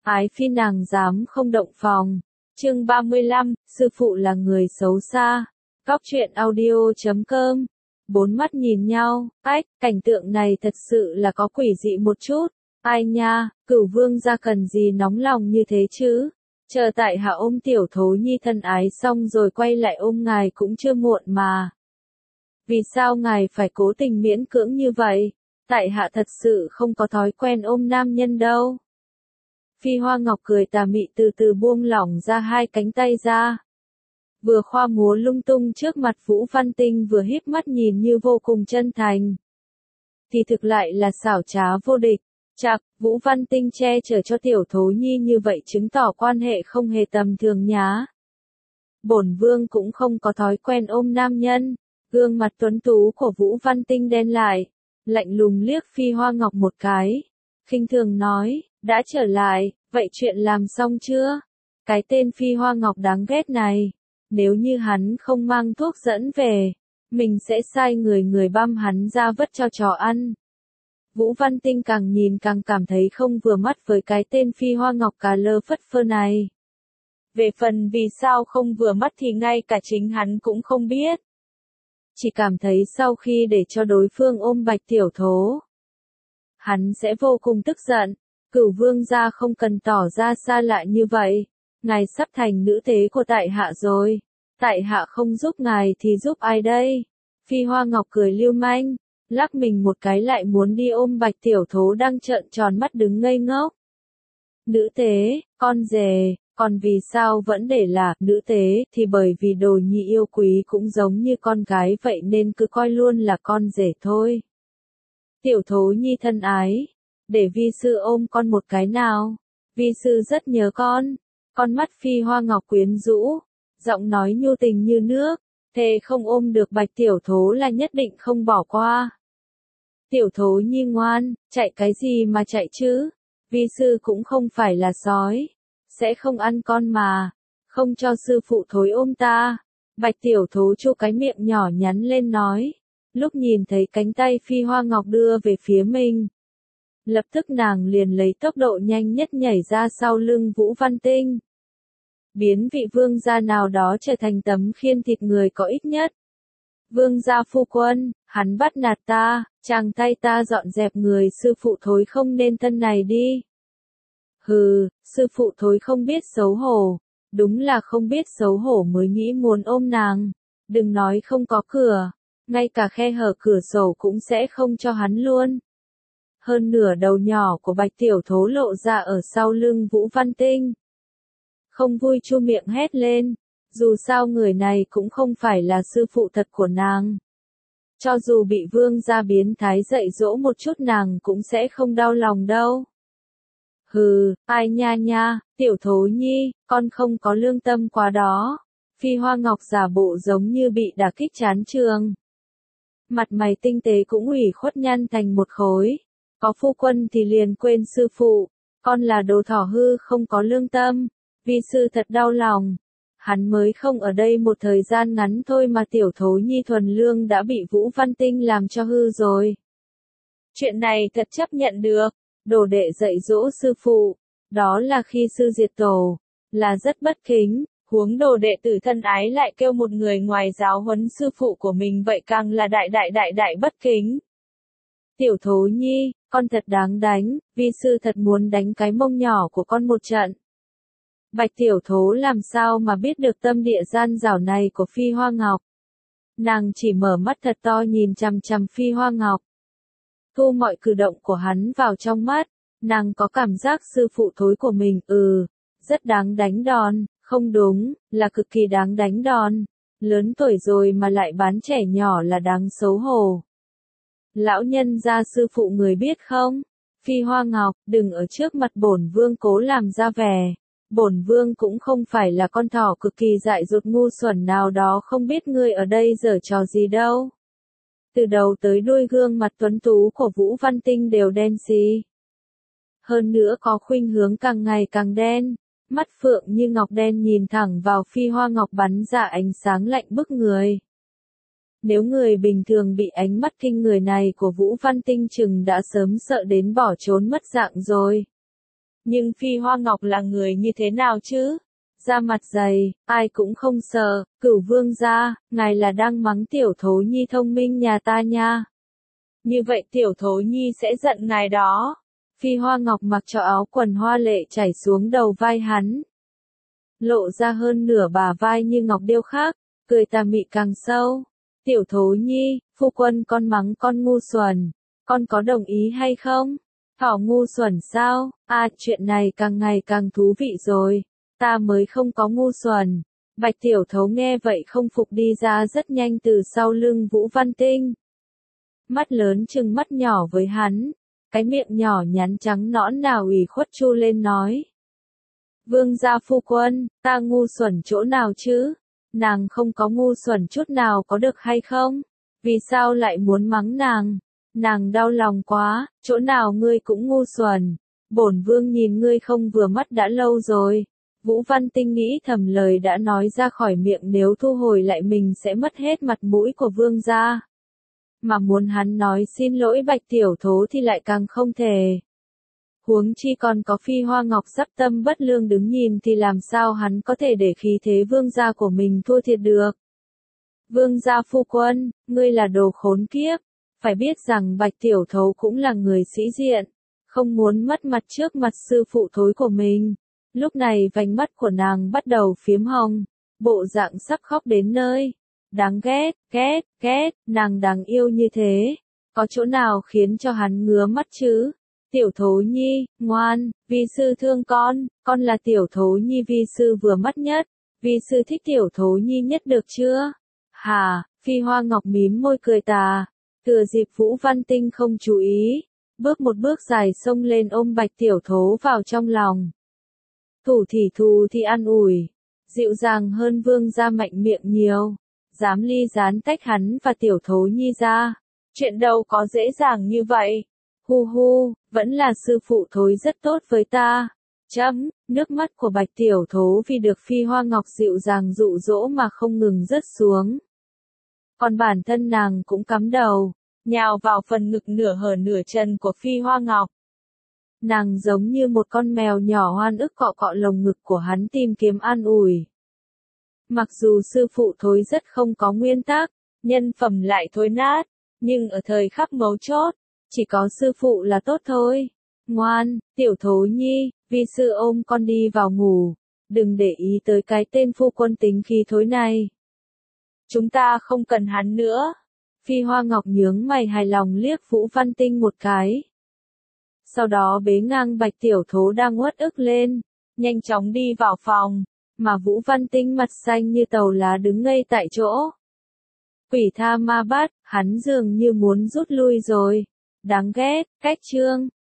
Ái phi nàng dám không động phòng. Chương 35, sư phụ là người xấu xa. Góc truyện audio.com. Bốn mắt nhìn nhau, cảnh tượng này thật sự là có quỷ dị một chút. Ai nha, Cửu vương gia cần gì nóng lòng như thế chứ? Chờ tại hạ ôm tiểu thố nhi thân ái xong rồi quay lại ôm ngài cũng chưa muộn mà. Vì sao ngài phải cố tình miễn cưỡng như vậy? Tại hạ thật sự không có thói quen ôm nam nhân đâu. Phi Hoa Ngọc cười tà mị từ từ buông lỏng ra hai cánh tay ra. Vừa khoa múa lung tung trước mặt Vũ Văn Tinh vừa híp mắt nhìn như vô cùng chân thành. Thì thực lại là xảo trá vô địch. Chạc, Vũ Văn Tinh che chở cho tiểu thố nhi như vậy chứng tỏ quan hệ không hề tầm thường nhá. Bổn vương cũng không có thói quen ôm nam nhân. Gương mặt tuấn tú của Vũ Văn Tinh đen lại, lạnh lùng liếc Phi Hoa Ngọc một cái. Khinh thường nói, đã trở lại, vậy chuyện làm xong chưa? Cái tên Phi Hoa Ngọc đáng ghét này, nếu như hắn không mang thuốc dẫn về, mình sẽ sai người băm hắn ra vất cho chó ăn. Vũ Văn Tinh càng nhìn càng cảm thấy không vừa mắt với cái tên Phi Hoa Ngọc cà lơ phất phơ này. Về phần vì sao không vừa mắt thì ngay cả chính hắn cũng không biết. Chỉ cảm thấy sau khi để cho đối phương ôm Bạch Tiểu Thố, hắn sẽ vô cùng tức giận. Cửu vương gia không cần tỏ ra xa lạ như vậy. Ngài sắp thành nữ tế của tại hạ rồi. Tại hạ không giúp ngài thì giúp ai đây? Phi Hoa Ngọc cười lưu manh, lắc mình một cái lại muốn đi ôm Bạch Tiểu Thố đang trợn tròn mắt đứng ngây ngốc. Nữ tế, con rể, còn vì sao vẫn để là nữ tế thì bởi vì đồ nhi yêu quý cũng giống như con gái vậy nên cứ coi luôn là con rể thôi. Tiểu Thố nhi thân ái, để vi sư ôm con một cái nào, vi sư rất nhớ con. Con mắt Phi Hoa Ngọc quyến rũ, giọng nói nhu tình như nước, thề không ôm được Bạch Tiểu Thố là nhất định không bỏ qua. Tiểu Thố nhi ngoan, chạy cái gì mà chạy chứ, vi sư cũng không phải là sói, sẽ không ăn con mà, không cho sư phụ thối ôm ta. Bạch Tiểu Thố chu cái miệng nhỏ nhắn lên nói, lúc nhìn thấy cánh tay Phi Hoa Ngọc đưa về phía mình. Lập tức nàng liền lấy tốc độ nhanh nhất nhảy ra sau lưng Vũ Văn Tinh. Biến vị vương gia nào đó trở thành tấm khiên thịt người có ích nhất. Vương gia phu quân, hắn bắt nạt ta, chàng thay ta dọn dẹp người sư phụ thối không nên thân này đi. Hừ, sư phụ thối không biết xấu hổ, đúng là không biết xấu hổ mới nghĩ muốn ôm nàng. Đừng nói không có cửa, ngay cả khe hở cửa sổ cũng sẽ không cho hắn luôn. Hơn nửa đầu nhỏ của Bạch Tiểu Thố lộ ra ở sau lưng Vũ Văn Tinh. Không vui chu miệng hét lên, dù sao người này cũng không phải là sư phụ thật của nàng. Cho dù bị vương gia biến thái dạy dỗ một chút nàng cũng sẽ không đau lòng đâu. Hừ, ai nha nha, Tiểu Thố nhi, con không có lương tâm quá đó. Phi Hoa Ngọc giả bộ giống như bị đả kích chán trường. Mặt mày tinh tế cũng ủy khuất nhăn thành một khối. Có phu quân thì liền quên sư phụ, con là đồ thỏ hư không có lương tâm, vi sư thật đau lòng. Hắn mới không ở đây một thời gian ngắn thôi mà Tiểu Thố nhi thuần lương đã bị Vũ Văn Tinh làm cho hư rồi. Chuyện này thật chấp nhận được, đồ đệ dạy dỗ sư phụ, đó là khi sư diệt tổ, là rất bất kính, huống đồ đệ tử thân ái lại kêu một người ngoài giáo huấn sư phụ của mình vậy càng là đại bất kính. Tiểu Thố nhi, con thật đáng đánh, vi sư thật muốn đánh cái mông nhỏ của con một trận. Bạch Tiểu Thố làm sao mà biết được tâm địa gian dảo này của Phi Hoa Ngọc. Nàng chỉ mở mắt thật to nhìn chằm chằm Phi Hoa Ngọc. Thu mọi cử động của hắn vào trong mắt, nàng có cảm giác sư phụ thối của mình, rất đáng đánh đòn, không đúng, là cực kỳ đáng đánh đòn. Lớn tuổi rồi mà lại bán trẻ nhỏ là đáng xấu hổ. Lão nhân gia sư phụ người biết không? Phi Hoa Ngọc, đừng ở trước mặt bổn vương cố làm ra vẻ. Bổn vương cũng không phải là con thỏ cực kỳ dại dột ngu xuẩn nào đó không biết ngươi ở đây giở trò gì đâu. Từ đầu tới đuôi gương mặt tuấn tú của Vũ Văn Tinh đều đen xì. Hơn nữa có khuynh hướng càng ngày càng đen, mắt phượng như ngọc đen nhìn thẳng vào Phi Hoa Ngọc bắn ra ánh sáng lạnh bức người. Nếu người bình thường bị ánh mắt kinh người này của Vũ Văn Tinh chừng đã sớm sợ đến bỏ trốn mất dạng rồi. Nhưng Phi Hoa Ngọc là người như thế nào chứ? Da mặt dày, ai cũng không sợ, Cửu vương gia, ngài là đang mắng tiểu thố nhi thông minh nhà ta nha. Như vậy tiểu thố nhi sẽ giận ngài đó. Phi Hoa Ngọc mặc cho áo quần hoa lệ chảy xuống đầu vai hắn. Lộ ra hơn nửa bả vai như ngọc điêu khắc, cười tà mị càng sâu. Tiểu thố nhi, phu quân con mắng con ngu xuẩn, con có đồng ý hay không? Thỏ ngu xuẩn sao? À, chuyện này càng ngày càng thú vị rồi, ta mới không có ngu xuẩn. Bạch tiểu thấu nghe vậy không phục đi ra rất nhanh từ sau lưng Vũ Văn Tinh. Mắt lớn trừng mắt nhỏ với hắn, cái miệng nhỏ nhắn trắng nõn nào ủy khuất chu lên nói. Vương gia phu quân, ta ngu xuẩn chỗ nào chứ? Nàng không có ngu xuẩn chút nào có được hay không? Vì sao lại muốn mắng nàng? Nàng đau lòng quá, chỗ nào ngươi cũng ngu xuẩn. Bổn vương nhìn ngươi không vừa mắt đã lâu rồi. Vũ Văn Tinh nghĩ thầm lời đã nói ra khỏi miệng nếu thu hồi lại mình sẽ mất hết mặt mũi của vương gia. Mà muốn hắn nói xin lỗi Bạch tiểu thố thì lại càng không thể. Huống chi còn có Phi Hoa Ngọc sắp tâm bất lương đứng nhìn thì làm sao hắn có thể để khí thế vương gia của mình thua thiệt được. Vương gia phu quân, ngươi là đồ khốn kiếp, phải biết rằng Bạch tiểu thấu cũng là người sĩ diện, không muốn mất mặt trước mặt sư phụ thối của mình. Lúc này vành mắt của nàng bắt đầu phiếm hồng, bộ dạng sắp khóc đến nơi. Đáng ghét, ghét, nàng đáng yêu như thế, có chỗ nào khiến cho hắn ngứa mắt chứ? Tiểu thố nhi, ngoan, vi sư thương con là tiểu thố nhi vi sư vừa mắt nhất, vi sư thích tiểu thố nhi nhất được chưa? Hà, Phi Hoa Ngọc mím môi cười tà, thừa dịp Vũ Văn Tinh không chú ý, bước một bước dài xông lên ôm Bạch tiểu thố vào trong lòng. Thù thì an ủi, dịu dàng hơn vương gia mạnh miệng nhiều, dám ly gián tách hắn và tiểu thố nhi ra, chuyện đâu có dễ dàng như vậy. Hu hu, vẫn là sư phụ thối rất tốt với ta. Nước mắt của Bạch tiểu thố vì được Phi Hoa Ngọc dịu dàng dụ dỗ mà không ngừng rớt xuống. Còn bản thân nàng cũng cắm đầu, nhào vào phần ngực nửa hở nửa chân của Phi Hoa Ngọc. Nàng giống như một con mèo nhỏ oan ức cọ cọ lồng ngực của hắn tìm kiếm an ủi. Mặc dù sư phụ thối rất không có nguyên tắc, nhân phẩm lại thối nát, nhưng ở thời khắc mấu chốt, chỉ có sư phụ là tốt thôi. Ngoan, tiểu thố nhi, vi sư ôm con đi vào ngủ, đừng để ý tới cái tên phu quân tính khí thối này. Chúng ta không cần hắn nữa. Phi Hoa Ngọc nhướng mày hài lòng liếc Vũ Văn Tinh một cái. Sau đó bế ngang Bạch tiểu thố đang uất ức lên, nhanh chóng đi vào phòng, mà Vũ Văn Tinh mặt xanh như tàu lá đứng ngây tại chỗ. Quỷ tha ma bát, hắn dường như muốn rút lui rồi. Đáng ghét, cách chương.